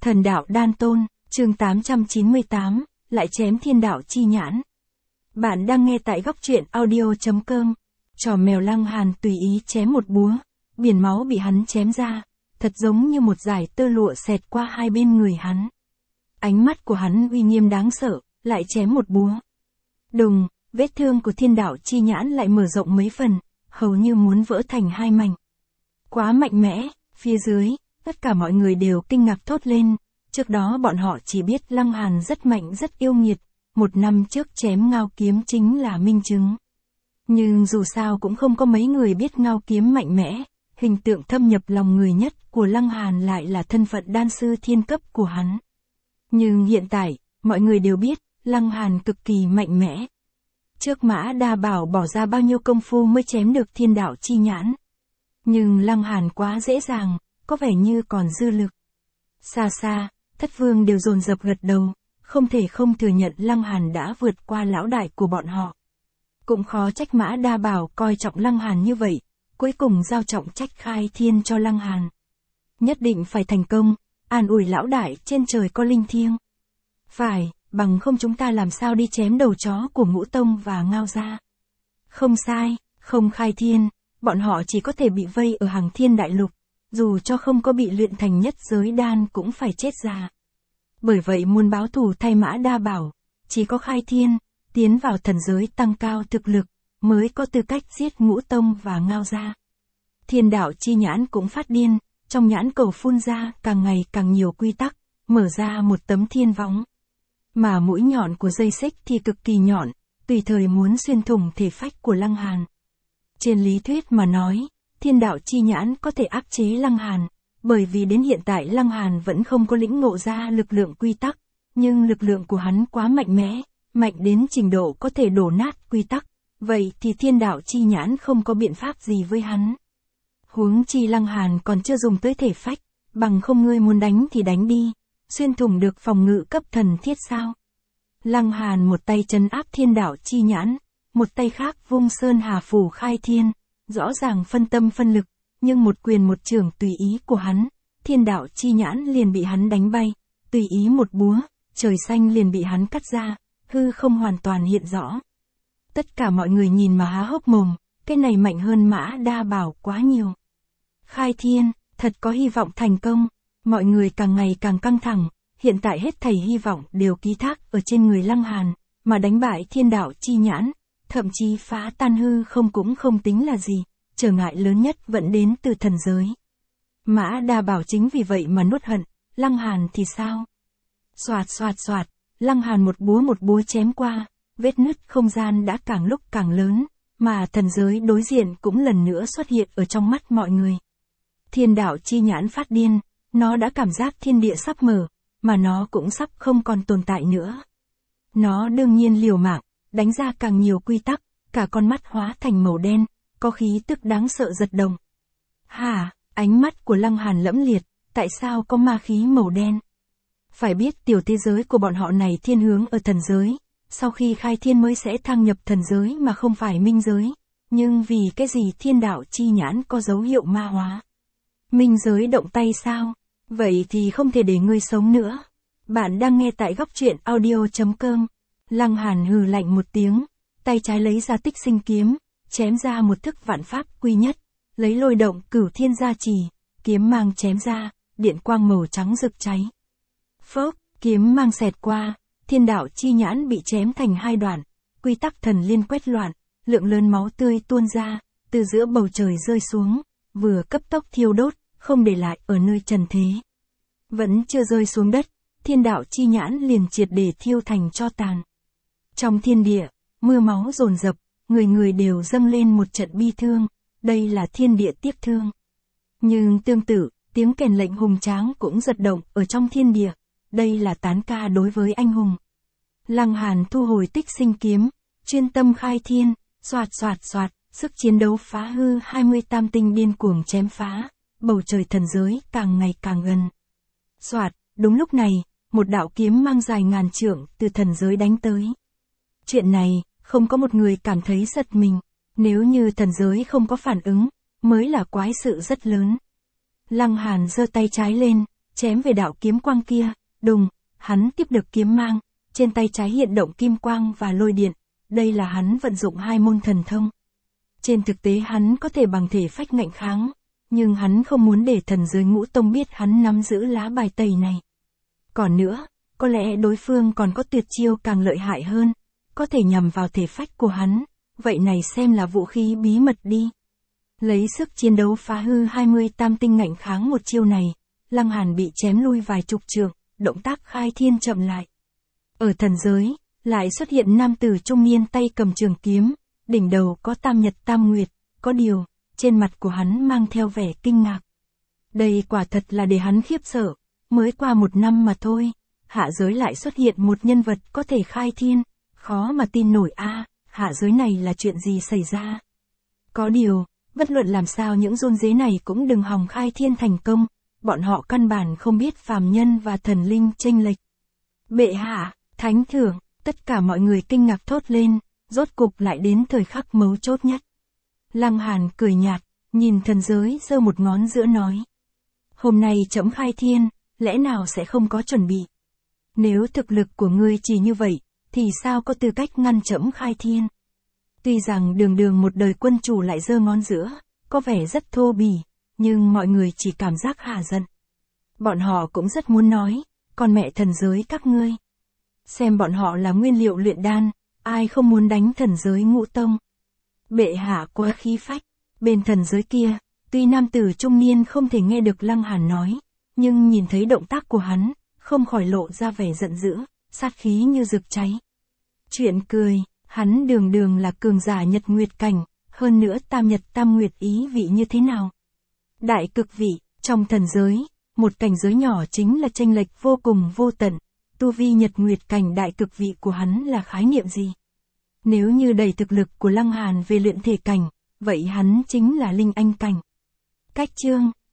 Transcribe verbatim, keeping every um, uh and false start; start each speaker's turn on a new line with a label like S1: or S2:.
S1: Thần đạo đan tôn, chương tám trăm chín mươi tám, lại chém thiên đạo chi nhãn. Bạn đang nghe tại góc truyện audio chấm com. Trò mèo Lăng Hàn tùy ý chém một búa, biển máu bị hắn chém ra, thật giống như một dải tơ lụa xẹt qua hai bên người hắn. Ánh mắt của hắn uy nghiêm đáng sợ, lại chém một búa. Đùng, vết thương của thiên đạo chi nhãn lại mở rộng mấy phần, hầu như muốn vỡ thành hai mảnh. Quá mạnh mẽ, phía dưới, tất cả mọi người đều kinh ngạc thốt lên. Trước đó bọn họ chỉ biết Lăng Hàn rất mạnh rất yêu nghiệt, một năm trước chém ngao kiếm chính là minh chứng. Nhưng dù sao cũng không có mấy người biết ngao kiếm mạnh mẽ, hình tượng thâm nhập lòng người nhất của Lăng Hàn lại là thân phận đan sư thiên cấp của hắn. Nhưng hiện tại, mọi người đều biết, Lăng Hàn cực kỳ mạnh mẽ. Trước Mã Đa Bảo bỏ ra bao nhiêu công phu mới chém được thiên đạo chi nhãn. Nhưng Lăng Hàn quá dễ dàng, có vẻ như còn dư lực. Xa xa, thất vương đều dồn dập gật đầu, không thể không thừa nhận Lăng Hàn đã vượt qua lão đại của bọn họ. Cũng khó trách Mã Đa Bảo coi trọng Lăng Hàn như vậy, cuối cùng giao trọng trách khai thiên cho Lăng Hàn. Nhất định phải thành công, an ủi lão đại trên trời có linh thiêng. Phải, bằng không chúng ta làm sao đi chém đầu chó của Ngũ Tông và Ngao gia. Không sai, không khai thiên, bọn họ chỉ có thể bị vây ở Hằng Thiên Đại Lục, dù cho không có bị luyện thành nhất giới đan cũng phải chết già. Bởi vậy muốn báo thù thay Mã Đa Bảo, chỉ có khai thiên, tiến vào thần giới tăng cao thực lực, mới có tư cách giết Ngũ Tông và Ngao gia. Thiên đạo chi nhãn cũng phát điên, trong nhãn cầu phun ra càng ngày càng nhiều quy tắc, mở ra một tấm thiên võng. Mà mũi nhọn của dây xích thì cực kỳ nhọn, tùy thời muốn xuyên thủng thể phách của Lăng Hàn. Trên lý thuyết mà nói, thiên đạo chi nhãn có thể áp chế Lăng Hàn, bởi vì đến hiện tại Lăng Hàn vẫn không có lĩnh ngộ ra lực lượng quy tắc, nhưng lực lượng của hắn quá mạnh mẽ, mạnh đến trình độ có thể đổ nát quy tắc, vậy thì thiên đạo chi nhãn không có biện pháp gì với hắn. Huống chi Lăng Hàn còn chưa dùng tới thể phách, bằng không ngươi muốn đánh thì đánh đi, xuyên thủng được phòng ngự cấp thần thiết sao? Lăng Hàn một tay trấn áp thiên đạo chi nhãn, một tay khác vung sơn hà phủ khai thiên, rõ ràng phân tâm phân lực, nhưng một quyền một chưởng tùy ý của hắn, thiên đạo chi nhãn liền bị hắn đánh bay, tùy ý một búa, trời xanh liền bị hắn cắt ra, hư không hoàn toàn hiện rõ. Tất cả mọi người nhìn mà há hốc mồm, cái này mạnh hơn Mã Đa Bảo quá nhiều. Khai thiên, thật có hy vọng thành công, mọi người càng ngày càng căng thẳng, hiện tại hết thảy hy vọng đều ký thác ở trên người Lăng Hàn, mà đánh bại thiên đạo chi nhãn, thậm chí phá tan hư không cũng không tính là gì, trở ngại lớn nhất vẫn đến từ thần giới. Mã Đa Bảo chính vì vậy mà nuốt hận, Lăng Hàn thì sao? Xoạt xoạt xoạt, Lăng Hàn một búa một búa chém qua, vết nứt không gian đã càng lúc càng lớn, mà thần giới đối diện cũng lần nữa xuất hiện ở trong mắt mọi người. Thiên đạo chi nhãn phát điên, nó đã cảm giác thiên địa sắp mở, mà nó cũng sắp không còn tồn tại nữa. Nó đương nhiên liều mạng, đánh ra càng nhiều quy tắc, cả con mắt hóa thành màu đen, có khí tức đáng sợ giật động. Hả, ánh mắt của Lăng Hàn lẫm liệt, tại sao có ma khí màu đen? Phải biết tiểu thế giới của bọn họ này thiên hướng ở thần giới, sau khi khai thiên mới sẽ thăng nhập thần giới mà không phải minh giới, nhưng vì cái gì thiên đạo chi nhãn có dấu hiệu ma hóa? Minh giới động tay sao? Vậy thì không thể để ngươi sống nữa. Bạn đang nghe tại góc truyện audio chấm com. Lăng Hàn hừ lạnh một tiếng, tay trái lấy ra Tích Sinh kiếm, chém ra một thức vạn pháp quy nhất, lấy lôi động cửu thiên gia trì, kiếm mang chém ra, điện quang màu trắng rực cháy. Phốc, kiếm mang xẹt qua, thiên đạo chi nhãn bị chém thành hai đoạn, quy tắc thần liên quét loạn, lượng lớn máu tươi tuôn ra, từ giữa bầu trời rơi xuống, vừa cấp tốc thiêu đốt, không để lại ở nơi trần thế. Vẫn chưa rơi xuống đất, thiên đạo chi nhãn liền triệt để thiêu thành tro tàn. Trong thiên địa, mưa máu dồn dập, người người đều dâng lên một trận bi thương, đây là thiên địa tiếc thương. Nhưng tương tự, tiếng kèn lệnh hùng tráng cũng giật động ở trong thiên địa, đây là tán ca đối với anh hùng. Lăng Hàn thu hồi Tích Sinh kiếm, chuyên tâm khai thiên, xoạt xoạt xoạt, sức chiến đấu phá hư hai mươi tam tinh điên cuồng chém phá, bầu trời thần giới càng ngày càng gần. Xoạt, đúng lúc này, một đạo kiếm mang dài ngàn trượng từ thần giới đánh tới. Chuyện này, không có một người cảm thấy giật mình, nếu như thần giới không có phản ứng, mới là quái sự rất lớn. Lăng Hàn giơ tay trái lên, chém về đạo kiếm quang kia, đùng, hắn tiếp được kiếm mang, trên tay trái hiện động kim quang và lôi điện, đây là hắn vận dụng hai môn thần thông. Trên thực tế hắn có thể bằng thể phách ngạnh kháng, nhưng hắn không muốn để thần giới ngũ tông biết hắn nắm giữ lá bài tẩy này. Còn nữa, có lẽ đối phương còn có tuyệt chiêu càng lợi hại hơn, có thể nhằm vào thể phách của hắn, vậy này xem là vũ khí bí mật đi. Lấy sức chiến đấu phá hư hai mươi tam tinh ngạnh kháng một chiêu này, Lăng Hàn bị chém lui vài chục trượng, động tác khai thiên chậm lại. Ở thần giới, lại xuất hiện nam tử trung niên tay cầm trường kiếm, đỉnh đầu có tam nhật tam nguyệt, có điều, trên mặt của hắn mang theo vẻ kinh ngạc. Đây quả thật là để hắn khiếp sợ, mới qua một năm mà thôi, hạ giới lại xuất hiện một nhân vật có thể khai thiên, khó mà tin nổi a, hạ giới này là chuyện gì xảy ra. Có điều, bất luận làm sao những run rế này cũng đừng hòng khai thiên thành công, bọn họ căn bản không biết phàm nhân và thần linh chênh lệch. Bệ hạ, thánh thượng, tất cả mọi người kinh ngạc thốt lên, rốt cục lại đến thời khắc mấu chốt nhất. Lăng Hàn cười nhạt, nhìn thần giới giơ một ngón giữa nói. Hôm nay trẫm khai thiên, lẽ nào sẽ không có chuẩn bị? Nếu thực lực của ngươi chỉ như vậy, thì sao có tư cách ngăn trẫm khai thiên? Tuy rằng đường đường một đời quân chủ lại giơ ngón giữa, có vẻ rất thô bỉ, nhưng mọi người chỉ cảm giác hả giận. Bọn họ cũng rất muốn nói, con mẹ thần giới các ngươi. Xem bọn họ là nguyên liệu luyện đan, ai không muốn đánh thần giới ngũ tông. Bệ hạ quá khí phách, bên thần giới kia, tuy nam tử trung niên không thể nghe được Lăng Hàn nói, nhưng nhìn thấy động tác của hắn, không khỏi lộ ra vẻ giận dữ, sát khí như rực cháy. Chuyện cười, hắn đường đường là cường giả nhật nguyệt cảnh, hơn nữa tam nhật tam nguyệt ý vị như thế nào? Đại cực vị, trong thần giới, một cảnh giới nhỏ chính là chênh lệch vô cùng vô tận, tu vi nhật nguyệt cảnh đại cực vị của hắn là khái niệm gì? Nếu như đầy thực lực của Lăng Hàn về luyện thể cảnh, vậy hắn chính là linh anh cảnh. Cách chương